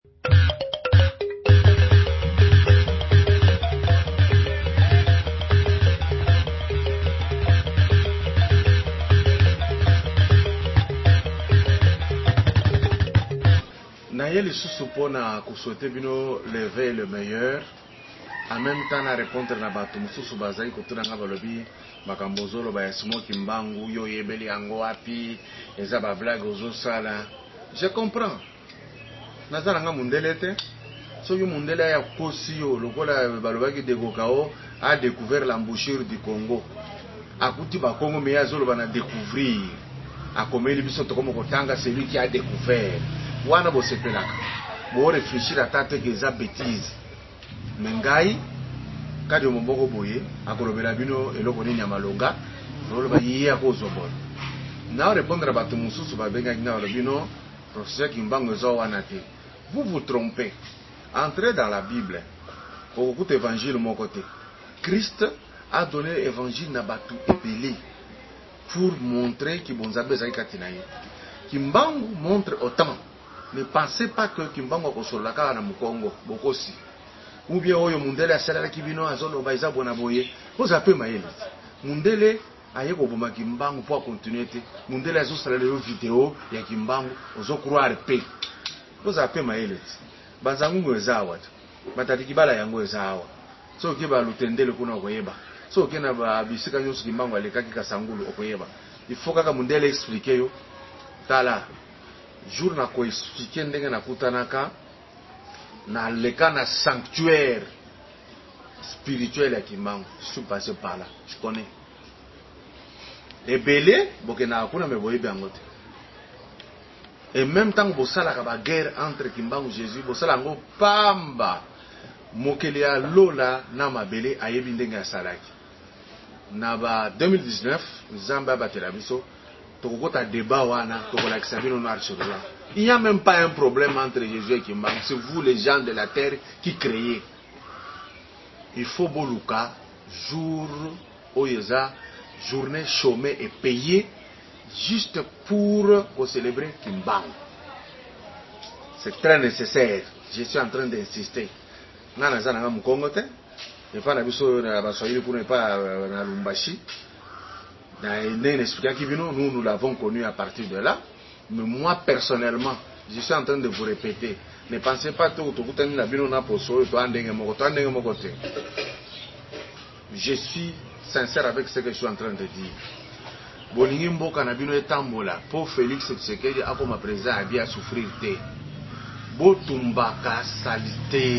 Nayeli susupona kuswete bino lever le meilleur. En même temps na répondre na bato mususu bazai kotuna nga balobi makambo zolo ba yasimo kimbangu yo yebeli yango wapi eza ba blague ozo sala. Je comprends. Nazala nga mundele te. Soki mundele ya kosi yo lokola balobaki Dekokao a découvert l'embouchure du Congo. Akuti ba Congo me azolo bana découvrir. Akomeli biso tokomo kotanga celui qui a découvert. Wana bo sepelaka. Bo réfléchir à tate que eza bêtise. Mengai kadi omoboko boye akolobela bino eloko nini ya malonga oloba yiye akozobona na répondre bato mususu babengaki nga bino professeur Kimbangu eza wana te. Vous vous trompez. Entrez dans la Bible. Okukuta évangile moko te. Christ a donné évangile na bato ebele pour montrer que bonzabe ezali kati na ye. Kimbangu montre autant. Ne pensez pas que Kimbangu akosolola kaka na Mukongo bokosi. Ou bien oyo mundele asalala kibino azoloba eza bona boye oza pe mayele mundele aye koboma Kimbangu pour continuer te mundele azosala le vidéo ya Kimbangu ozo croire pe oza pe mayele banzangu eza awa batati kibala yango eza awa so ke ba lutendele kuna koyeba so ke na ba bisika nyonso Kimbangu alekaki kasangulu okoyeba il faut kaka mundele expliquer yo tala jour na ko expliquer ndenge na kutanaka na leka na sanctuaire spirituel ya Kimbangu. Je suis passé par là, je connais. Et belé, bokena kuna me boyebi angote. Et même temps bosala ka ba guerre entre Kimbangu Jésus, bosala ngo pamba. Mokeli ya lola na mabele ayebi ndenge ya salaki. Na ba 2019, Zamba batela biso, tokokota débat wana, tokolakisa bino noir sur blanc. Il n'y a même pas un problème entre Jésus et Kimbangu. C'est vous les gens de la terre qui créez. Il faut boluka jour oyeza journée chômée et payée juste pour célébrer Kimbangu. C'est très nécessaire. Je suis en train d'insister. Nana zana Mukongo te. Et pas na biso na baswahili pour ne pas na Lumbashi. Nous l'avons connu à partir de là. Mais moi personnellement, je suis en train de vous répéter. Ne pensez pas que je suis sincère avec ce que je suis en train de dire. Bolingi mboka na bino etambola pour Félix Tshisekedi akoma président abia souffrir te. Botumbaka salité.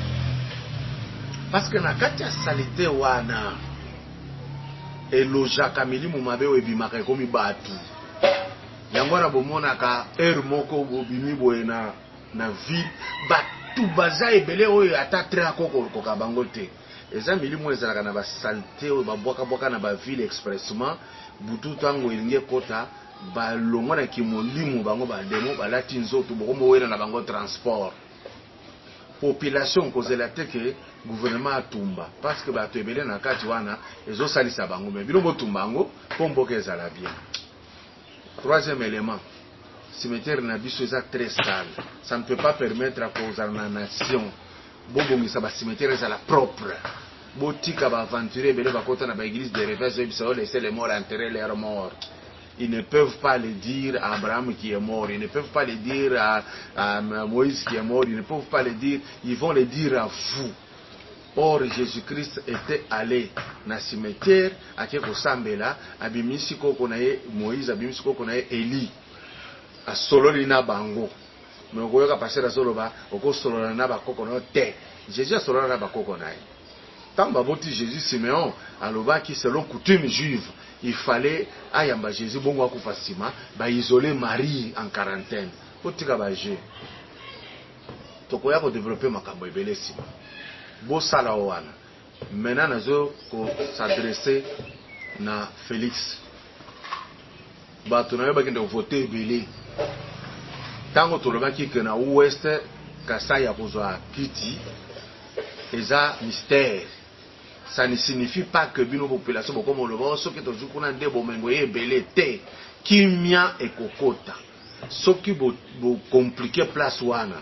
Parce que na kati ya salité wana elojaka milimu mabe ebimaka ekomi batu. Yango na bomona ka moko bobimi boye na ville batu baza ebele oyo ata tre akoko koka bango te. Eza milimu ezalaka na ba saleté oyo babwaka na ba ville expressement butu tango elingi kota balongo na kimolimu bango bademo balati nzoto bokomo wena na bango transport. Population kozela te ke gouvernement atumba parce que bato ebele na kati wana ezosalisa bango me bino botumba ngo po mboka ezala bien. Troisième élément, cimetière Nabiso est très sale. Ça ne peut pas permettre à cause de la nation. Bobongi sa cimetière est à la propre. Botika va aventurer bele va kota na ba église de réveil ils ont laissé les morts enterrer leurs morts. Ils ne peuvent pas le dire à Abraham qui est mort, ils ne peuvent pas le dire à Moïse qui est mort, ils ne peuvent pas le dire, ils vont le dire à vous. Or, Jésus-Christ était allé dans le cimetière, à Kekosambela, à Bimisiko konaye Moïse, à Bimisiko konaye Eli, à Sololina Bango. Mais on voit qu'à passer à Soloba, au cours Sololina Bakoko te. Jésus a Sololina Bakoko naye. Tant baboti Jésus Siméon, à l'oba qui selon coutume juive, il fallait ayamba Jésus bongo akufasima, ba isoler Marie en quarantaine. Otika ba je. Tokoya ko développer makambo ebele sima. Bosala wana. Maintenant nazo ko s'adresser na Félix. Bato na yoba kende voter ebele. Tango tolobaki ke na ouest Kasai ya kozwa kiti eza mystère. Ça ne signifie pas que bino population bokomo loba soki tozukuna nde bomengo ebele te. Kimia ekokota. Soki bo compliquer place wana.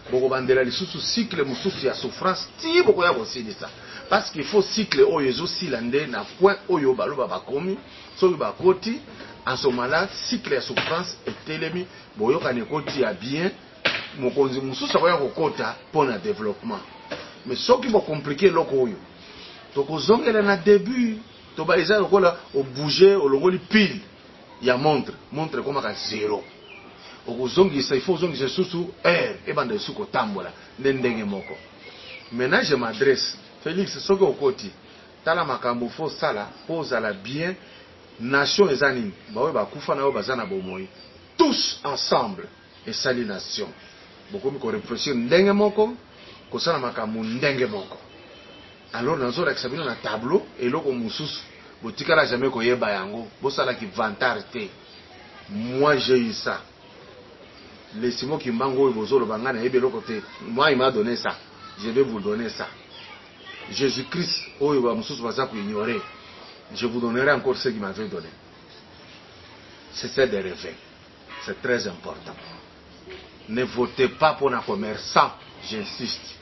boko bandela lisusu cycle mususu ya souffrance ti boko ya kosilisa parce qu'il faut cycle oyo ezosila nde na point oyo baloba bakomi soki bakoti en ce moment-là cycle ya souffrance etelemi boyokani ekoti ya bien mokonzi mususu akoya kokota mpona développement mais soki bocomplike eloko oyo tokozongela na début toba eza lokola obouge olongoli pile ya montre ekomaka zéro okozongisa il faut ozongisa susu heure ebanda esu kotambola nde ndenge moko. Maintenant je m'adresse Félix soki okoti tala makambo fo sala po ozala bien nation eza nini baoyo bakufa na oyo baza na bomoi tous ensemble esali nation bokomi korefléchir ndenge moko kosala makambo ndenge moko. Alors nazolakisa bino na tableau eloko mosusu botikala jamais koyeba yango bosalaki vantard te. Moi j'ai eu ça. Les Simon Kimbango et Bozolo Bangana et Belokote, moi il m'a donné ça, je vais vous donner ça. Jésus-Christ, oh il va me ignorer, je vous donnerai encore ce qu'il m'avait donné. C'est ça de rêver, c'est très important. Ne votez pas pour un commerçant, j'insiste.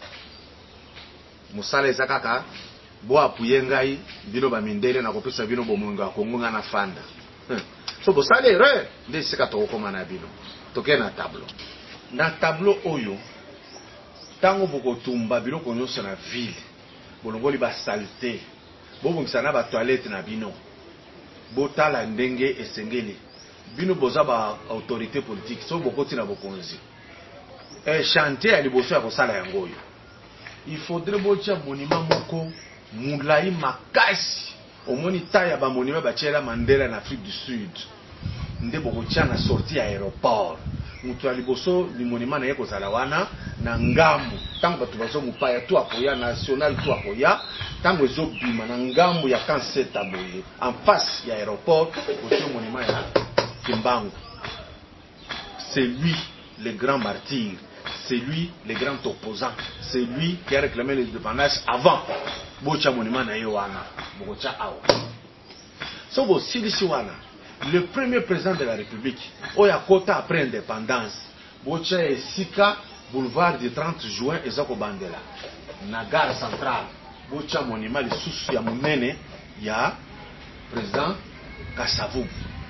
Musale Zakaka, bo appuyer ngai, bino ba mindele na kopesa bino bomunga kongunga na fanda. So bosale erreur, nde sika tokoma na bino. Toke na tableau. Na tableau oyo, tango bokotumba biloko nyonso na ville, bolongoli ba saleté, bobongisa na ba toilette na bino. Botala ndenge esengeli. Bino boza ba autorité politique, so bokoti na bokonzi. Chantier ya liboso ya kosala yango oyo. Il faudrait botia monument moko mulai makasi. Omoni taya ba monument batiela Mandela na Afrique du Sud. Nde bokotia na sortie ya aéroport. Mutu ya liboso ni monument na ye kozala wana na ngambu. Tango batu bazo mupaya tu akoya national tu akoya, tango ezobima na ngambu ya Kanseta boye en face ya aéroport botia monument ya Kimbangu. C'est lui le grand martyr. C'est lui le grand opposant. C'est lui qui a réclamé l'indépendance avant. Bocha monument na yewana. Bocha awa. So bo silisi wana. Le premier président de la République, Oya Kota après l'indépendance, Bocha Esika, boulevard du 30 juin, Ezako Bandela. Na gare centrale, Bocha monument le sous ya munene, ya président Kasavubu.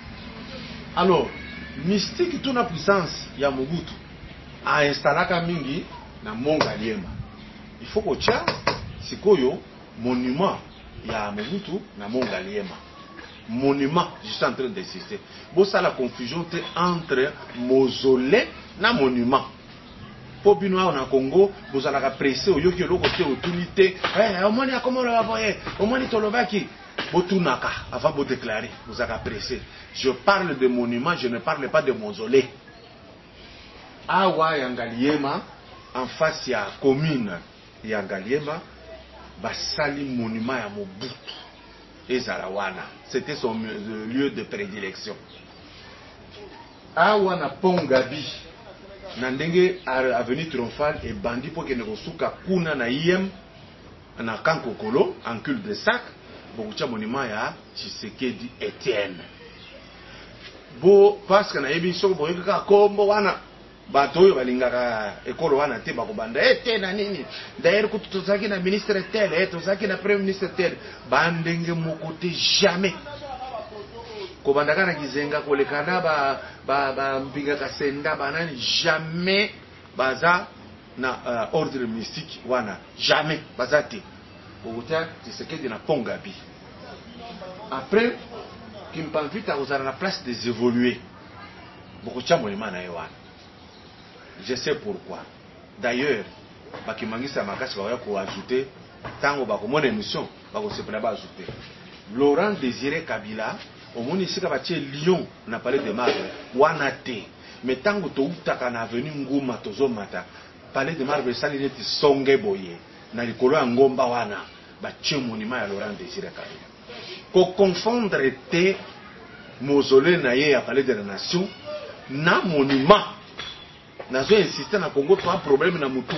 Alors, mystique toute la puissance ya Mobutu a installé mingi na Mongaliema. Il faut que tia sikoyo monument ya Mobutu na Mongaliema. Monument, je suis en train d'insister. Bon, ça la confusion entre mausolée na monument. Pour binoa na Congo, vous allez presser au yoki loko te autunité. Eh, au moins il y a comment le voyer, au moins il tolovaki. Botunaka, avant de déclarer, vous allez presser. Je parle de monument, je ne parle pas de mausolée. Awa Yangaliema, en face ya commune Yangaliema, basali monument ya Mobutu et Zarawana. C'était son lieu de prédilection. Awa na Pongabi, na ndenge avenue Triomphale et bandi pour que ne kosuka kuna na IM na Kankokolo en cul de sac, bokucha monument ya Tshisekedi Etienne. Bo parce que na yebi soko boyeka kombo wana bato oyo balingaka ekolo wana te bakobanda te na nini d'ailleurs kutu tozaki na ministre tel tozaki na premier ministre tel bandenge moko te jamais kobandaka na kizenga kolekana ba mbinga kasenda banani jamais baza na ordre mystique wana jamais baza te bokuta Tshisekedi na Pongabi. Après Kimpanvita ozala na place des évoluer bokucha monument na yewana. Je sais pourquoi. D'ailleurs, bakimangisa makasi ba ko ajouter tango ba ko mona émission ba ko sepela ba ajouter. Laurent Désiré Kabila au moni sika ba tie Lyon na palais de Marbre wana te. Mais tango to utaka na avenue Nguma tozo mata palais de Marbre sali neti songe boye na likolo ya ngomba wana ba tie monument ya Laurent Désiré Kabila. Ko confondre te mausolée na ye ya palais de la nation na monument. Nazo insister na Congo pas problème na mutu.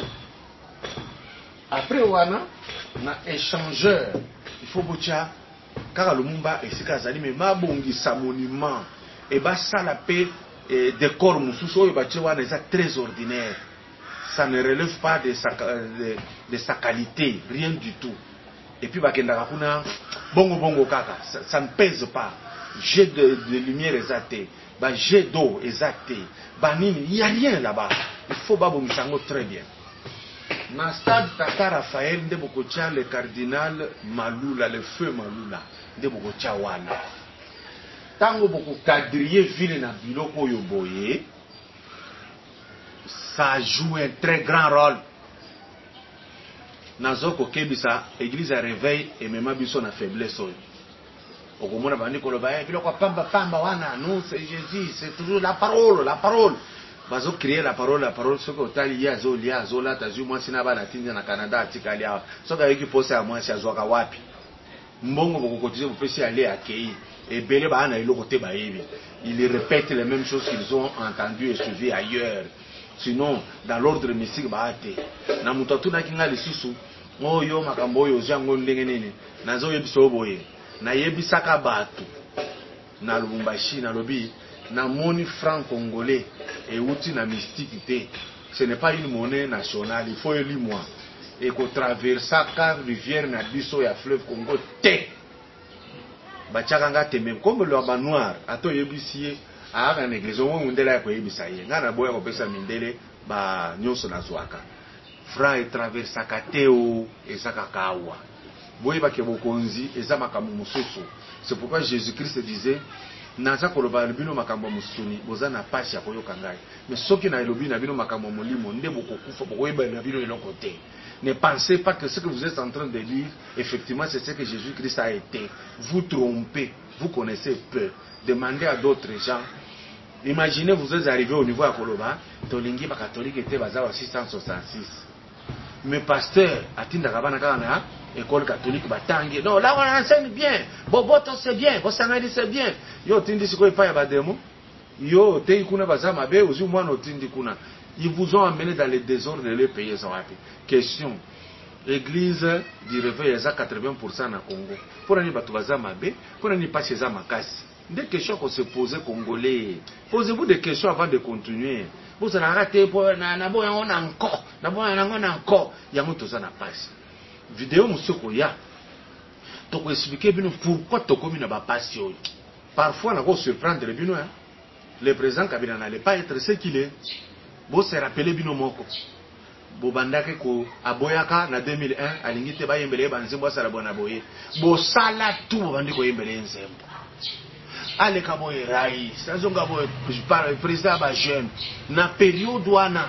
Après wana na échangeur, il faut botia kaka Lumumba esika zali me mabongisa monument et ba sala pe décor mususu oyo batie wana eza très ordinaire. ça ne relève pas de sa qualité, rien du tout. Et puis bakendaka kuna bongo kaka, ça ne pèse pas. Jet de lumière exaté, jet d'eau exaté, banini, il n'y a rien là-bas. Il faut babongisango très bien. Na stade Tata Raphaël nde bokotia le cardinal Malula, le feu Malula, nde bokotia wana. Tango boko quadriller ville na biloko oyo boye, ça joue un très grand rôle. Nazoko kebisa église à réveil et même biso na faiblesse oyo. Okomona bandi koloba biloko pamba wana, non c'est Jésus, c'est toujours la parole. Bazo créer la parole ce que otali ya zola tazu moi sina bana tinja na Canada atikali awa. Soka yeki posa ya moi azwaka wapi. Mbongo boko kotize bopesi aller accueillir et belé bana iloko te bayebi. Ils répètent les mêmes choses qu'ils ont entendu et suivi ailleurs. Sinon dans l'ordre mystique baate. Na mutatu na kinga lisusu oyo makambo oyo zango ndenge nini. Nazo yebiso boye. Na yebisaka batu. Na Lubumbashi na lobi na moni franc congolais et outil na mystique. Ce n'est pas une monnaie nationale, il faut élire moi. Et qu'on traverse la rivière na biso ya fleuve Congo te. Bachakanga teme comme le ba noir ato yebisi a na église on ndela ya ko yebisa ye. Ngana boya ko pesa mindele ba nyonso na zwaka. Fra et traverse kateo ezaka kawa. Boye ba ke bokonzi ezama makambo mususu. C'est pourquoi Jésus-Christ disait naza koloba bino makambo musuni boza na pasi ya koyoka ngai mais soki na elobi na bino makambo molimo nde bokokufa bokoyeba na bino eloko te. Ne pensez pas que ce que vous êtes en train de lire effectivement c'est ce que Jésus-Christ a été. Vous trompez, vous connaissez peu. Demandez à d'autres gens. Imaginez vous êtes arrivé au niveau à Koloba tolingi ba catholique était baza 666 mais pasteur atinda kabana kana école catholique batangi non là on enseigne bien boboto c'est bien bosangani c'est bien yo tindi siko pa ya bademo yo te kuna bazama be ozu mwana otindi kuna ils vous ont amené dans le désordre de leur pays ça wapi. Question église du réveil à 80% na Congo pour ani batu bazama be pour ani passer za makasi. Des questions qu'on se posait congolais. Posez-vous des questions avant de continuer. Vous allez rater pour encore. Yango toza na passe. Vidéo musoko ya. Toko expliquer bino pourquoi toko mina ba passe yo. Parfois na ko surprendre bino hein. Le président Kabila n'allait pas être ce qu'il est. Bo se rappeler bino moko. Bo bandake ko aboyaka na 2001 alingite ba yembele banzembo sala bona boye. Bo sala tout bandi ko yembele nzembo. Ale kabo rai, sazonga bo président ba jeune na période wana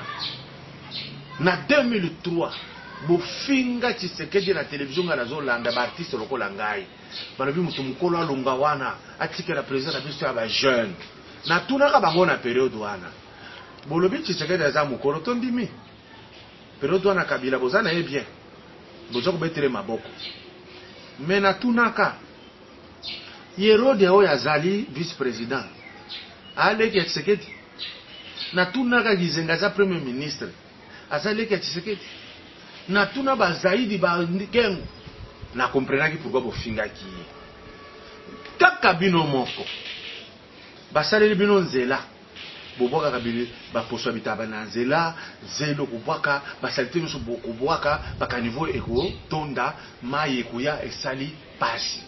na 2003 bo finga Tshisekedi na télévision na zolanda ba artiste lokola ngai balobi mutu mukolo alonga wana atike la président na biso ya ba jeune na tunaka bango na période wana bolobi Tshisekedi aza mukolo tondimi période wana Kabila bozana ye bien bozo ko betere maboko mais na tunaka Yerode oyo azali vice-président aleki Tshisekedi na tunaka Gizenga za premier ministre azaleki Tshisekedi na tuna bazaidi ba ngengo na comprenaki pourquoi bofingaki kaka bino moko basaleli bino nzela boboka kabili baposo bitaba na nzela zelo kubwaka basalite biso kubwaka baka niveau eko tonda mai ekoya esali pasi.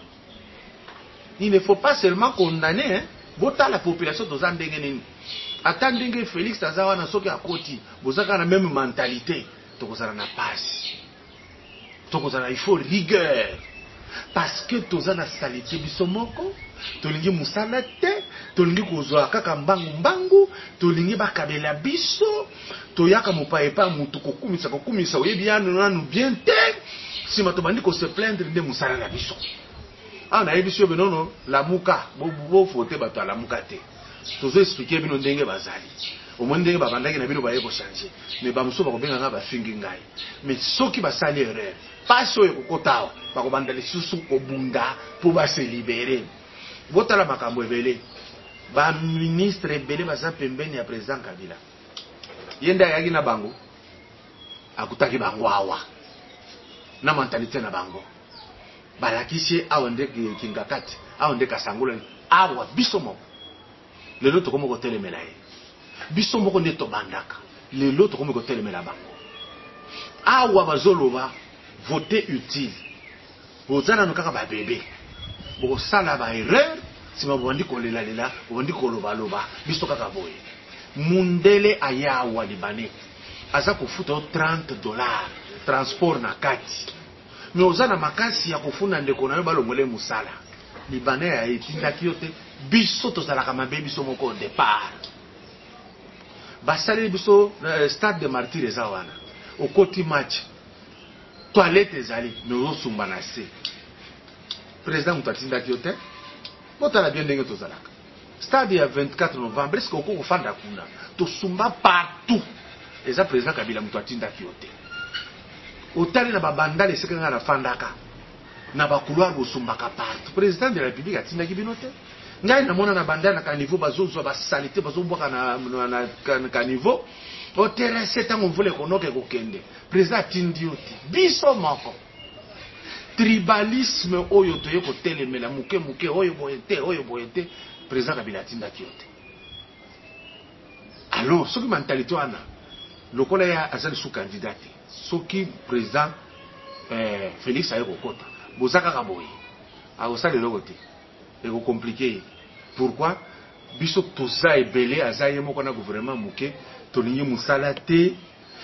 Il ne faut pas seulement condamner, hein. Vota la population de Zandengeni. Attendez Félix Tazawa na soki akoti, bozaka na même mentalité. Tokozala na passe. Tokozala il faut rigueur. Parce que tozana salité bisomoko, tolingi musala te, tolingi kozwa kaka mbangu, tolingi bakabela biso, toyaka mopaepa mutu kokumisa oyebi nanu bien te. Si matobandi ko se plaindre de musala na biso. Ah na ebisio benono la muka bo fote bato la muka te tozo expliquer bino ndenge bazali au moins ndenge babandaki na bino baye ko changer mais ba muso ba ko benga ba fingi ngai mais soki basali erreur pas so ekokotawa ba ko bandali susu ko bunda pour ba se libérer botala makambo ebele ba ministre ebele baza pembeni ya président Kabila yenda yaki na bango akutaki bango awa na mentalité na bango balakisi awande kingakati awande kasangula awa biso moko lelo to komo ko telemela ye biso moko nde to bandaka les lots comme côté le melaba awa bazoloba voter utile bozana no kaka ba bébé bo sala ba erreur sima bandi kolela lela bandi koloba loba biso kaka boye mundele ayawa libanais aza kofuta $30 transport na kati mais ozana makasi ya kofuna ndeko na yo balongole musala libanais ya etindaki yo te biso tozalaka mabe biso moko au départ basali biso stade de martyr eza wana okoti match toilette ezali mais ozosumba na se président mutu atindaki yo te botala bien ndenge tozalaka stade ya 24 novembre eske oko kofanda kuna tosumba partout eza président Kabila mutu atindaki yo te otali na babandala eseke nga na fandaka na bakouloir bosumbaka partout président de la république atindaki bino te ngai namona na bandala na kaniveau bazozwa basalite bazobwaka na kaniveau oterese ntango mvula ekonoka ekokende président atindi yo te biso moko tribalisme oyo toye kotelemela muke muke oyo boye te président Kabila atindaki yo te alors soki mentalité wana lokola ya azali sous candidat te soki président Félix aye kokota boza kaka boye akosala eloko te ekocomplike pourquoi biso toza ebele aza ye moko na gouvernement muke tolingi musala te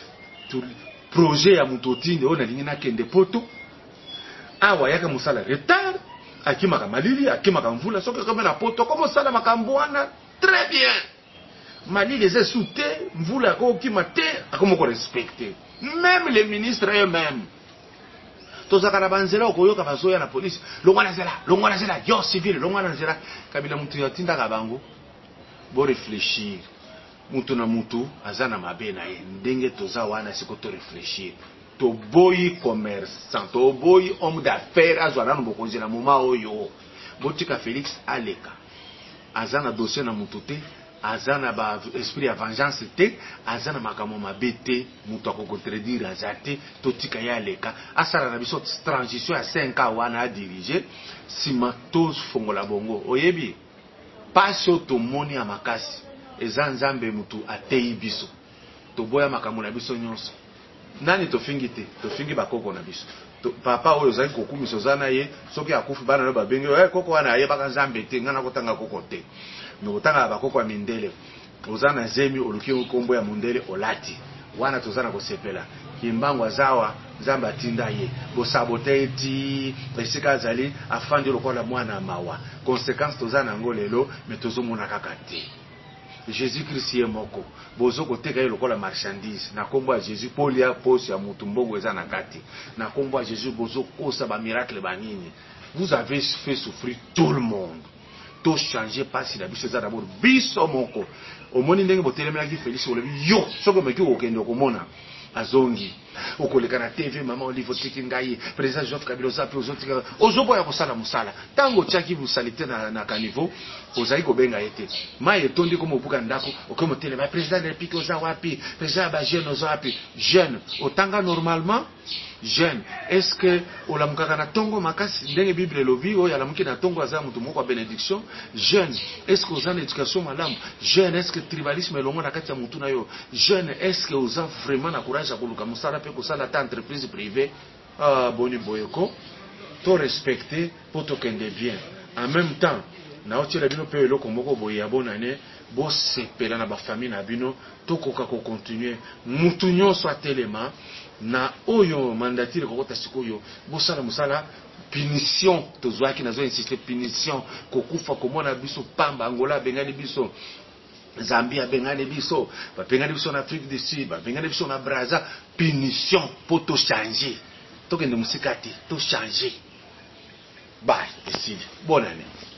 projet ya mutu otinde oyo nalingi nakende poto awa yaka musala retard akimaka malili akimaka mvula soki kome na poto komo sala makambo wana très bien malili eza sous te mvula akokima te akomoko respecter même les ministres eux-mêmes tozaka na banzela okoyoka bazoya na police longwana zela yo civil longwana zela Kabila mutu yatindaka bango bo réfléchir mutu na mutu aza na mabe na ye ndenge toza wana siko to réfléchir to boyi commerçant to boyi homme d'affaires azwa nanu bokonzi na moma oyo botika Félix aleka aza na dossier na mutu te aza na ba esprit ya vengeance te aza na makambo mabe te mutu akokontredire aza te totika ye aleka asala na biso transition ya 5 ans wana adirige nsima tofongola bongo oyebi pasi oyo tomoni ya makasi eza nzambe mutu ateyi biso toboya makambo na biso nyonso nani tofingi te tofingi bakoko na biso papa oyo ozali kokumisa oza na ye soki akufi bana no babenge koko wana ayebaka nzambe te nga na kotanga koko te me kotanga bakoko ya mindele oza na zemi oluki nkombo ya mundele olati wana toza na kosepela kimbango azawa nzambe atinda ye bosabote eti esika azali afandi lokola mwana mawa conséquence toza nango lelo me tozomona kaka te Jésus Christ ye moko bozo koteka ye lokola marchandise na kombo ya Jésus polia posi ya mutu mbongo eza na kati na kombo ya Jésus bozo kosa ba miracle banini vous avez fait souffrir tout le monde to changer pasi la biso eza d'abord biso moko omoni ndenge botelemelaki Félix olobi yo soko meki okende komona azongi okoleka na TV mama Olive otiki ngai président Joseph Kabila ozapi ozotika ozoboya kosala musala tango tiaki busalite na kaniveau ozali kobenga ete mai etondi komo obuka ndako okomo telema président de la République oza wapi président ba jeune oza wapi jeune otanga normalement jeune est-ce que olamukaka na tongo makasi ndenge Bible elobi oyo alamuki na tongo aza mutu moko bénédiction jeune est-ce que oza na éducation malamu jeune est-ce que tribalisme elongo na kati ya mutu na yo jeune est-ce que oza vraiment na courage ya koluka musala pe kosala ta entreprise privée boni boyeko to respecter po tokende bien en même temps na otiela bino pe eloko moko boye ya bonane bosepela na bafamille na bino tokoka kocontinue mutu nyonso atelema na oyo mandatire kokota sikoyo bosala musala punition tozwaki nazo insister punition kokufa komona biso pamba Angola abengani biso Zambie abengani biso bapengani biso na Afrique du Sud bapengani biso na Brazza punition pour to changer tokende musika te to changer bye ici bonne année.